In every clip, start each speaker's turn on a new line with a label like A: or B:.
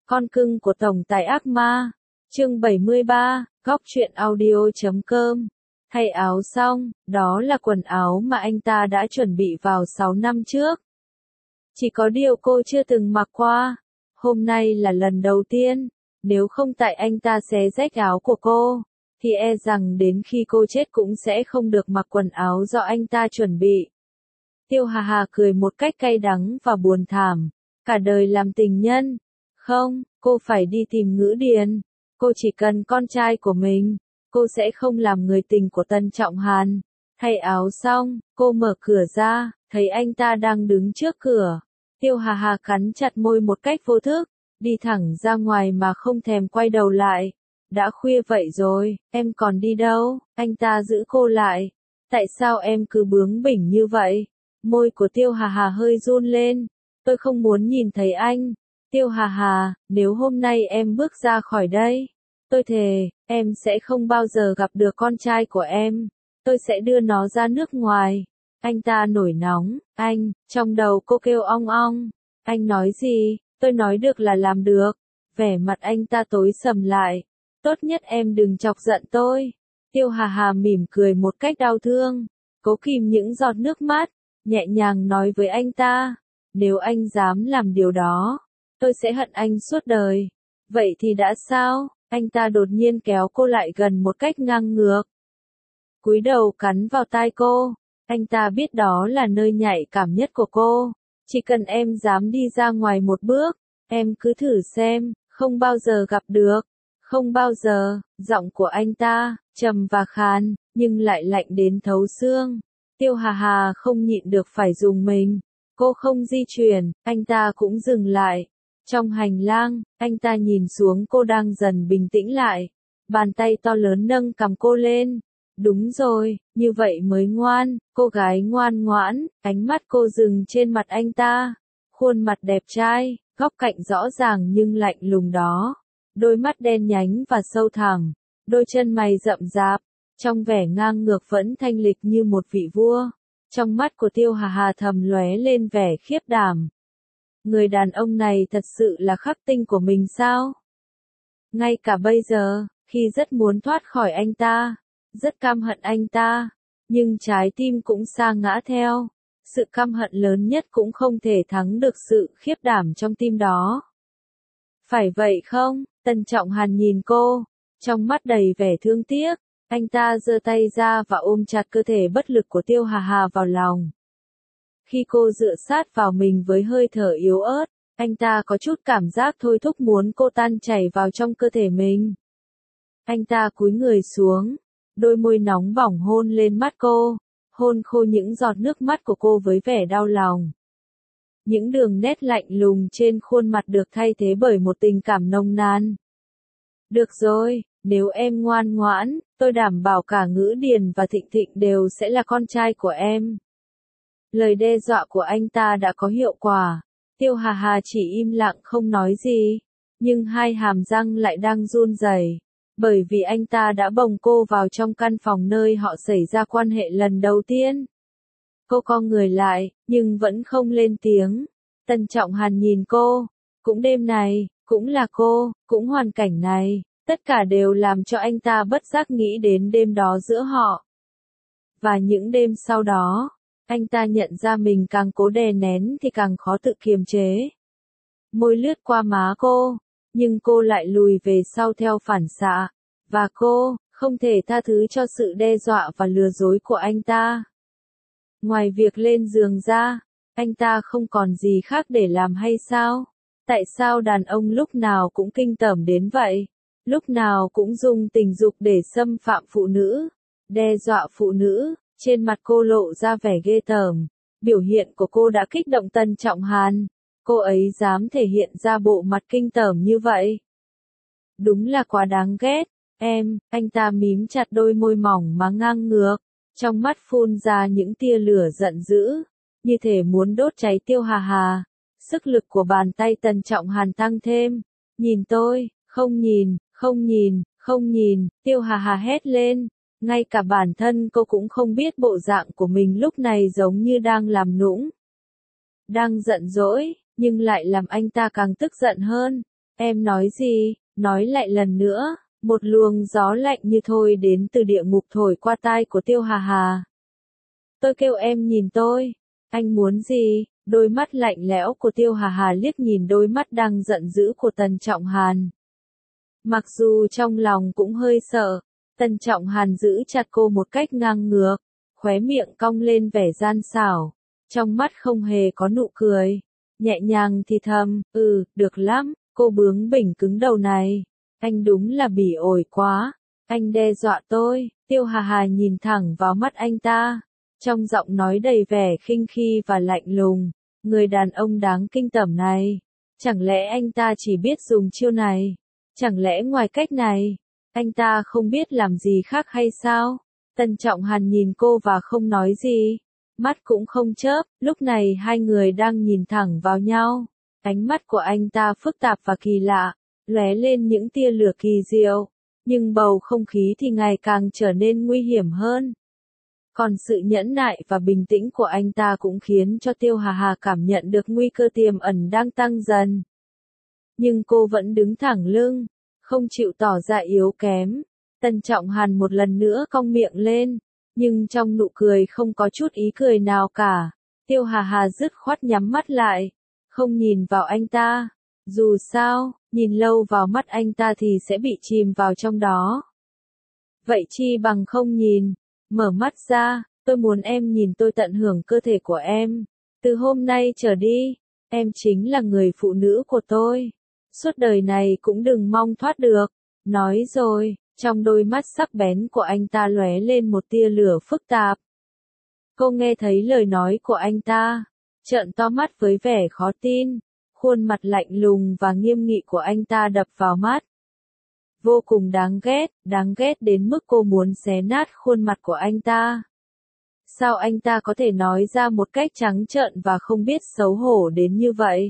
A: Con cưng của tổng tài ác ma. Chương 73, góc truyện audio.com. Thay áo xong, đó là quần áo mà anh ta đã chuẩn bị vào 6 năm trước. Chỉ có điều cô chưa từng mặc qua. Hôm nay là lần đầu tiên. Nếu không tại anh ta xé rách áo của cô, thì e rằng đến khi cô chết cũng sẽ không được mặc quần áo do anh ta chuẩn bị. Tiêu Hà Hà cười một cách cay đắng và buồn thảm. Cả đời làm tình nhân. Không, cô phải đi tìm Ngữ Điền. Cô chỉ cần con trai của mình. Cô sẽ không làm người tình của Tân Trọng Hàn. Thay áo xong, cô mở cửa ra, thấy anh ta đang đứng trước cửa. Tiêu Hà Hà cắn chặt môi một cách vô thức, đi thẳng ra ngoài mà không thèm quay đầu lại. Đã khuya vậy rồi, em còn đi đâu? Anh ta giữ cô lại. Tại sao em cứ bướng bỉnh như vậy? Môi của Tiêu Hà Hà hơi run lên. Tôi không muốn nhìn thấy anh. Tiêu Hà Hà, nếu hôm nay em bước ra khỏi đây, tôi thề, em sẽ không bao giờ gặp được con trai của em. Tôi sẽ đưa nó ra nước ngoài. Anh ta nổi nóng. Anh, trong đầu cô kêu ong ong. Anh nói gì? Tôi nói được là làm được. Vẻ mặt anh ta tối sầm lại. Tốt nhất em đừng chọc giận tôi. Tiêu Hà Hà mỉm cười một cách đau thương. Cố kìm những giọt nước mắt, nhẹ nhàng nói với anh ta. Nếu anh dám làm điều đó, tôi sẽ hận anh suốt đời. Vậy thì đã sao? Anh ta đột nhiên kéo cô lại gần một cách ngang ngược. Cúi đầu cắn vào tai cô. Anh ta biết đó là nơi nhạy cảm nhất của cô. Chỉ cần em dám đi ra ngoài một bước, em cứ thử xem, không bao giờ gặp được. Không bao giờ. Giọng của anh ta, trầm và khàn, nhưng lại lạnh đến thấu xương. Tiêu Hà Hà không nhịn được phải rùng mình. Cô không di chuyển, anh ta cũng dừng lại. Trong hành lang, anh ta nhìn xuống cô đang dần bình tĩnh lại. Bàn tay to lớn nâng cằm cô lên. Đúng rồi, như vậy mới ngoan, cô gái ngoan ngoãn. Ánh mắt cô dừng trên mặt anh ta. Khuôn mặt đẹp trai, góc cạnh rõ ràng nhưng lạnh lùng đó. Đôi mắt đen nhánh và sâu thẳm. Đôi chân mày rậm rạp. Trong vẻ ngang ngược vẫn thanh lịch như một vị vua. Trong mắt của Tiêu Hà Hà thầm lóe lên vẻ khiếp đảm. Người đàn ông này thật sự là khắc tinh của mình sao? Ngay cả bây giờ, khi rất muốn thoát khỏi anh ta, rất căm hận anh ta, nhưng trái tim cũng sa ngã theo. Sự căm hận lớn nhất cũng không thể thắng được sự khiếp đảm trong tim đó. Phải vậy không? Tân Trọng Hàn nhìn cô, trong mắt đầy vẻ thương tiếc. Anh ta giơ tay ra và ôm chặt cơ thể bất lực của Tiêu Hà Hà vào lòng. Khi cô dựa sát vào mình với hơi thở yếu ớt, anh ta có chút cảm giác thôi thúc muốn cô tan chảy vào trong cơ thể mình. Anh ta cúi người xuống, đôi môi nóng bỏng hôn lên mắt cô, hôn khô những giọt nước mắt của cô với vẻ đau lòng. Những đường nét lạnh lùng trên khuôn mặt được thay thế bởi một tình cảm nồng nàn. Được rồi, nếu em ngoan ngoãn, tôi đảm bảo cả Ngữ Điền và Thịnh Thịnh đều sẽ là con trai của em. Lời đe dọa của anh ta đã có hiệu quả. Tiêu Hà Hà chỉ im lặng không nói gì, nhưng hai hàm răng lại đang run rẩy, bởi vì anh ta đã bồng cô vào trong căn phòng nơi họ xảy ra quan hệ lần đầu tiên. Cô cong người lại, nhưng vẫn không lên tiếng. Tân Trọng Hàn nhìn cô, cũng đêm này, cũng là cô, cũng hoàn cảnh này, tất cả đều làm cho anh ta bất giác nghĩ đến đêm đó giữa họ. Và những đêm sau đó. Anh ta nhận ra mình càng cố đè nén thì càng khó tự kiềm chế. Môi lướt qua má cô, nhưng cô lại lùi về sau theo phản xạ. Và cô, không thể tha thứ cho sự đe dọa và lừa dối của anh ta. Ngoài việc lên giường ra, anh ta không còn gì khác để làm hay sao? Tại sao đàn ông lúc nào cũng kinh tởm đến vậy? Lúc nào cũng dùng tình dục để xâm phạm phụ nữ, đe dọa phụ nữ. Trên mặt cô lộ ra vẻ ghê tởm. Biểu hiện của cô đã kích động Tân Trọng Hàn. Cô ấy dám thể hiện ra bộ mặt kinh tởm như vậy. Đúng là quá đáng ghét. Em, anh ta mím chặt đôi môi mỏng mà ngang ngược. Trong mắt phun ra những tia lửa giận dữ. Như thể muốn đốt cháy Tiêu Hà Hà. Sức lực của bàn tay Tân Trọng Hàn tăng thêm. Nhìn tôi, không nhìn, không nhìn, không nhìn. Tiêu Hà Hà hét lên. Ngay cả bản thân cô cũng không biết bộ dạng của mình lúc này giống như đang làm nũng. Đang giận dỗi, nhưng lại làm anh ta càng tức giận hơn. Em nói gì? Nói lại lần nữa. Một luồng gió lạnh như thôi đến từ địa ngục thổi qua tai của Tiêu Hà Hà. Tôi kêu em nhìn tôi. Anh muốn gì? Đôi mắt lạnh lẽo của Tiêu Hà Hà liếc nhìn đôi mắt đang giận dữ của Tần Trọng Hàn. Mặc dù trong lòng cũng hơi sợ, Tần Trọng Hàn giữ chặt cô một cách ngang ngược, khóe miệng cong lên vẻ gian xảo, trong mắt không hề có nụ cười, nhẹ nhàng thì thầm, được lắm, cô bướng bỉnh cứng đầu này, anh đúng là bỉ ổi quá, anh đe dọa tôi. Tiêu Hà Hà nhìn thẳng vào mắt anh ta, trong giọng nói đầy vẻ khinh khi và lạnh lùng, người đàn ông đáng kinh tởm này, chẳng lẽ anh ta chỉ biết dùng chiêu này? Chẳng lẽ ngoài cách này, anh ta không biết làm gì khác hay sao? Tần Trọng Hàn nhìn cô và không nói gì, mắt cũng không chớp, lúc này hai người đang nhìn thẳng vào nhau. Ánh mắt của anh ta phức tạp và kỳ lạ, lóe lên những tia lửa kỳ diệu, nhưng bầu không khí thì ngày càng trở nên nguy hiểm hơn. Còn sự nhẫn nại và bình tĩnh của anh ta cũng khiến cho Tiêu Hà Hà cảm nhận được nguy cơ tiềm ẩn đang tăng dần. Nhưng cô vẫn đứng thẳng lưng, không chịu tỏ ra yếu kém. Tần Trọng Hàn một lần nữa cong miệng lên, nhưng trong nụ cười không có chút ý cười nào cả. Tiêu Hà Hà dứt khoát nhắm mắt lại, không nhìn vào anh ta. Dù sao, nhìn lâu vào mắt anh ta thì sẽ bị chìm vào trong đó. Vậy chi bằng không nhìn. Mở mắt ra, tôi muốn em nhìn tôi tận hưởng cơ thể của em. Từ hôm nay trở đi, em chính là người phụ nữ của tôi. Suốt đời này cũng đừng mong thoát được. Nói rồi, trong đôi mắt sắc bén của anh ta lóe lên một tia lửa phức tạp. Cô nghe thấy lời nói của anh ta, trợn to mắt với vẻ khó tin, khuôn mặt lạnh lùng và nghiêm nghị của anh ta đập vào mắt. Vô cùng đáng ghét đến mức cô muốn xé nát khuôn mặt của anh ta. Sao anh ta có thể nói ra một cách trắng trợn và không biết xấu hổ đến như vậy?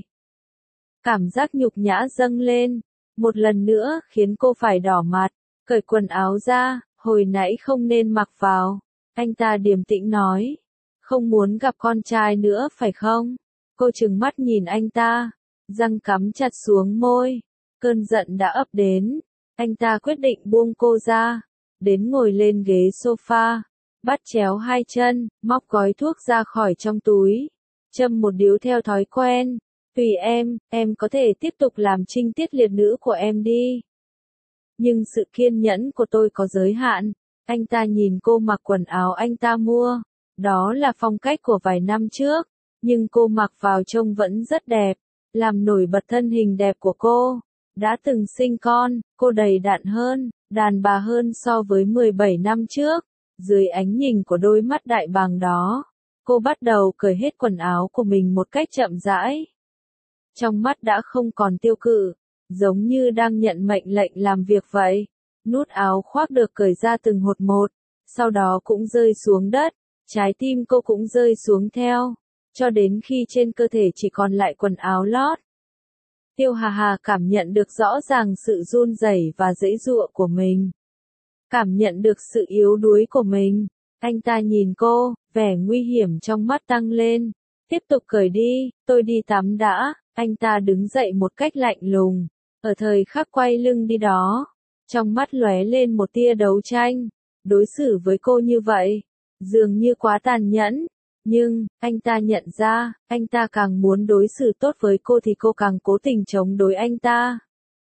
A: Cảm giác nhục nhã dâng lên, một lần nữa khiến cô phải đỏ mặt, cởi quần áo ra, hồi nãy không nên mặc vào. Anh ta điềm tĩnh nói, không muốn gặp con trai nữa phải không? Cô trừng mắt nhìn anh ta, răng cắm chặt xuống môi, cơn giận đã ập đến. Anh ta quyết định buông cô ra, đến ngồi lên ghế sofa, bắt chéo hai chân, móc gói thuốc ra khỏi trong túi, châm một điếu theo thói quen. Tùy em có thể tiếp tục làm trinh tiết liệt nữ của em đi. Nhưng sự kiên nhẫn của tôi có giới hạn. Anh ta nhìn cô mặc quần áo anh ta mua, đó là phong cách của vài năm trước, nhưng cô mặc vào trông vẫn rất đẹp, làm nổi bật thân hình đẹp của cô. Đã từng sinh con, cô đầy đặn hơn, đàn bà hơn so với 17 năm trước. Dưới ánh nhìn của đôi mắt đại bàng đó, cô bắt đầu cởi hết quần áo của mình một cách chậm rãi. Trong mắt đã không còn tiêu cự, giống như đang nhận mệnh lệnh làm việc vậy. Nút áo khoác được cởi ra từng hột một, sau đó cũng rơi xuống đất, trái tim cô cũng rơi xuống theo, cho đến khi trên cơ thể chỉ còn lại quần áo lót. Tiêu Hà Hà cảm nhận được rõ ràng sự run rẩy và giãy giụa của mình. Cảm nhận được sự yếu đuối của mình. Anh ta nhìn cô, vẻ nguy hiểm trong mắt tăng lên. Tiếp tục cởi đi, tôi đi tắm đã. Anh ta đứng dậy một cách lạnh lùng. Ở thời khắc quay lưng đi đó, trong mắt lóe lên một tia đấu tranh. Đối xử với cô như vậy, dường như quá tàn nhẫn. Nhưng, anh ta nhận ra, anh ta càng muốn đối xử tốt với cô thì cô càng cố tình chống đối anh ta.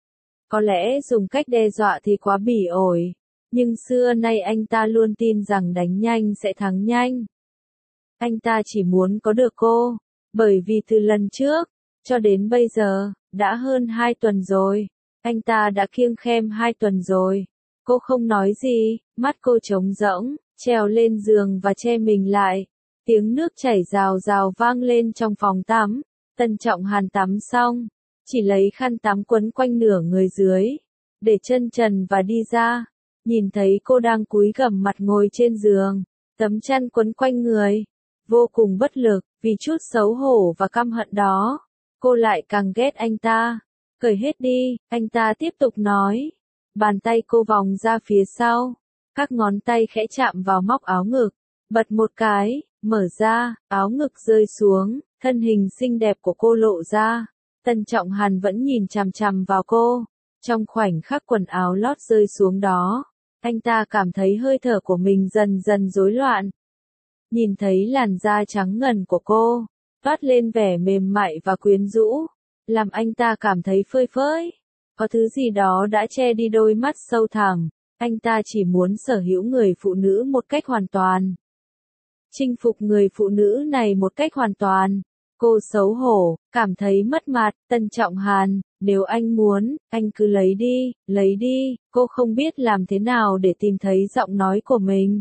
A: Có lẽ dùng cách đe dọa thì quá bỉ ổi, nhưng xưa nay anh ta luôn tin rằng đánh nhanh sẽ thắng nhanh. Anh ta chỉ muốn có được cô, bởi vì từ lần trước, cho đến bây giờ, đã hơn 2 tuần rồi. Anh ta đã kiêng khem 2 tuần rồi. Cô không nói gì, mắt cô trống rỗng, trèo lên giường và che mình lại. Tiếng nước chảy rào rào vang lên trong phòng tắm. Tần Trọng Hàn tắm xong, chỉ lấy khăn tắm quấn quanh nửa người dưới, để chân trần và đi ra. Nhìn thấy cô đang cúi gằm mặt ngồi trên giường, tấm chăn quấn quanh người, vô cùng bất lực, vì chút xấu hổ và căm hận đó, cô lại càng ghét anh ta. Cởi hết đi, anh ta tiếp tục nói. Bàn tay cô vòng ra phía sau, các ngón tay khẽ chạm vào móc áo ngực, bật một cái, mở ra, áo ngực rơi xuống, thân hình xinh đẹp của cô lộ ra. Tân Trọng Hàn vẫn nhìn chằm chằm vào cô. Trong khoảnh khắc quần áo lót rơi xuống đó, anh ta cảm thấy hơi thở của mình dần dần rối loạn. Nhìn thấy làn da trắng ngần của cô, toát lên vẻ mềm mại và quyến rũ, làm anh ta cảm thấy phơi phới. Có thứ gì đó đã che đi đôi mắt sâu thẳm, anh ta chỉ muốn sở hữu người phụ nữ một cách hoàn toàn. Chinh phục người phụ nữ này một cách hoàn toàn. Cô xấu hổ, cảm thấy mất mặt. Tân Trọng Hàn, nếu anh muốn, anh cứ lấy đi. Cô không biết làm thế nào để tìm thấy giọng nói của mình.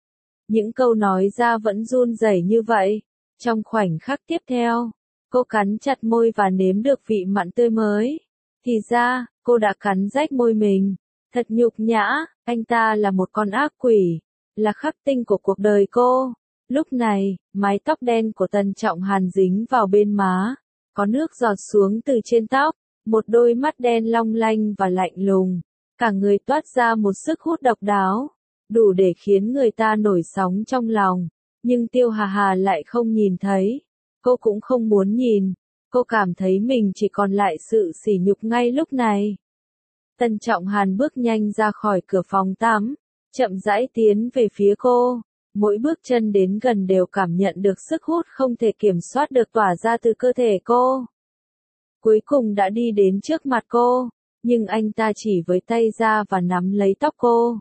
A: Những câu nói ra vẫn run rẩy như vậy. Trong khoảnh khắc tiếp theo, cô cắn chặt môi và nếm được vị mặn tươi mới. Thì ra, cô đã cắn rách môi mình. Thật nhục nhã, anh ta là một con ác quỷ, là khắc tinh của cuộc đời cô. Lúc này, mái tóc đen của Tân Trọng Hàn dính vào bên má, có nước giọt xuống từ trên tóc, một đôi mắt đen long lanh và lạnh lùng, cả người toát ra một sức hút độc đáo, đủ để khiến người ta nổi sóng trong lòng. Nhưng Tiêu Hà Hà lại không nhìn thấy, cô cũng không muốn nhìn, cô cảm thấy mình chỉ còn lại sự sỉ nhục ngay lúc này. Tân Trọng Hàn bước nhanh ra khỏi cửa phòng tắm, chậm rãi tiến về phía cô. Mỗi bước chân đến gần đều cảm nhận được sức hút không thể kiểm soát được tỏa ra từ cơ thể cô. Cuối cùng đã đi đến trước mặt cô, nhưng anh ta chỉ với tay ra và nắm lấy tóc cô.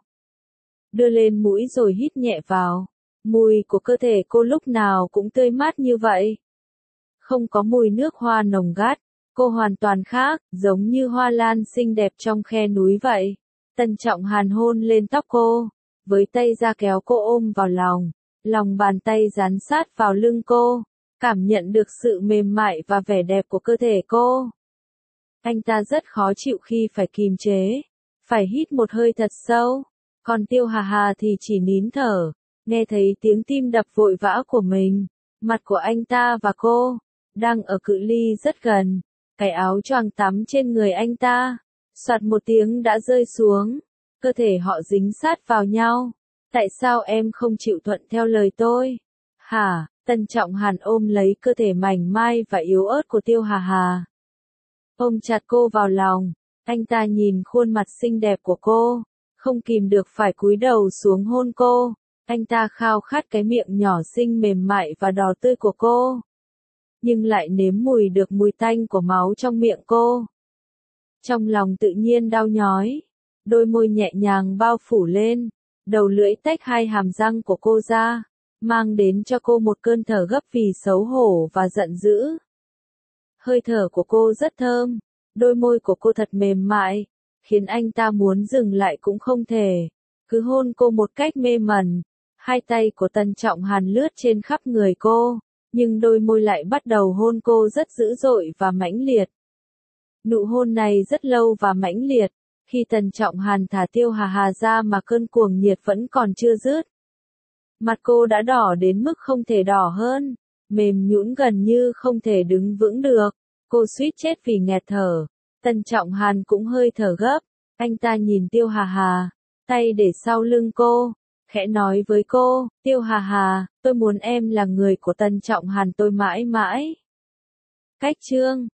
A: Đưa lên mũi rồi hít nhẹ vào. Mùi của cơ thể cô lúc nào cũng tươi mát như vậy. Không có mùi nước hoa nồng gắt, cô hoàn toàn khác, giống như hoa lan xinh đẹp trong khe núi vậy. Tân Trọng Hàn hôn lên tóc cô, với tay ra kéo cô ôm vào lòng, lòng bàn tay dán sát vào lưng cô, cảm nhận được sự mềm mại và vẻ đẹp của cơ thể cô. Anh ta rất khó chịu khi phải kìm chế, phải hít một hơi thật sâu, còn Tiêu Hà Hà thì chỉ nín thở, nghe thấy tiếng tim đập vội vã của mình. Mặt của anh ta và cô đang ở cự ly rất gần, cái áo choàng tắm trên người anh ta, soạt một tiếng đã rơi xuống. Cơ thể họ dính sát vào nhau. Tại sao em không chịu thuận theo lời tôi? Hả? Tân Trọng Hàn ôm lấy cơ thể mảnh mai và yếu ớt của Tiêu Hà Hà. Ôm chặt cô vào lòng, anh ta nhìn khuôn mặt xinh đẹp của cô, không kìm được phải cúi đầu xuống hôn cô. Anh ta khao khát cái miệng nhỏ xinh mềm mại và đỏ tươi của cô, nhưng lại nếm mùi được mùi tanh của máu trong miệng cô. Trong lòng tự nhiên đau nhói. Đôi môi nhẹ nhàng bao phủ lên, đầu lưỡi tách hai hàm răng của cô ra, mang đến cho cô một cơn thở gấp vì xấu hổ và giận dữ. Hơi thở của cô rất thơm, đôi môi của cô thật mềm mại, khiến anh ta muốn dừng lại cũng không thể, cứ hôn cô một cách mê mẩn. Hai tay của Tân Trọng Hàn lướt trên khắp người cô, nhưng đôi môi lại bắt đầu hôn cô rất dữ dội và mãnh liệt. Nụ hôn này rất lâu và mãnh liệt. Khi Tân Trọng Hàn thả Tiêu Hà Hà ra mà cơn cuồng nhiệt vẫn còn chưa dứt. Mặt cô đã đỏ đến mức không thể đỏ hơn, mềm nhũn gần như không thể đứng vững được. Cô suýt chết vì nghẹt thở. Tân Trọng Hàn cũng hơi thở gấp. Anh ta nhìn Tiêu Hà Hà, tay để sau lưng cô, khẽ nói với cô, Tiêu Hà Hà, tôi muốn em là người của Tân Trọng Hàn tôi mãi mãi. Cách chương